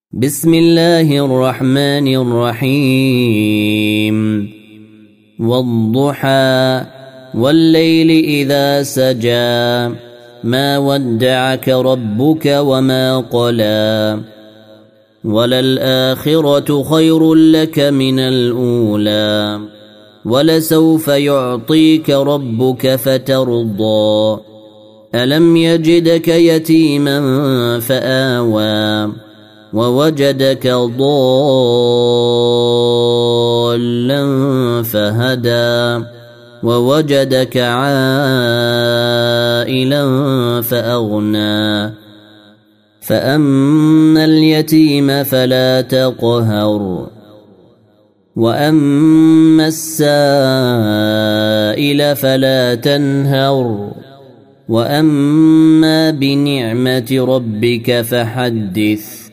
بسم الله الرحمن الرحيم والضحى والليل إذا سجى ما ودعك ربك وما قلى وللآخرة خير لك من الأولى ولسوف يعطيك ربك فترضى ألم يجدك يتيما فآوى ووجدك ضالا فهدى ووجدك عائلا فأغنى فأما اليتيم فلا تقهر وأما السائل فلا تنهر وأما بنعمة ربك فحدث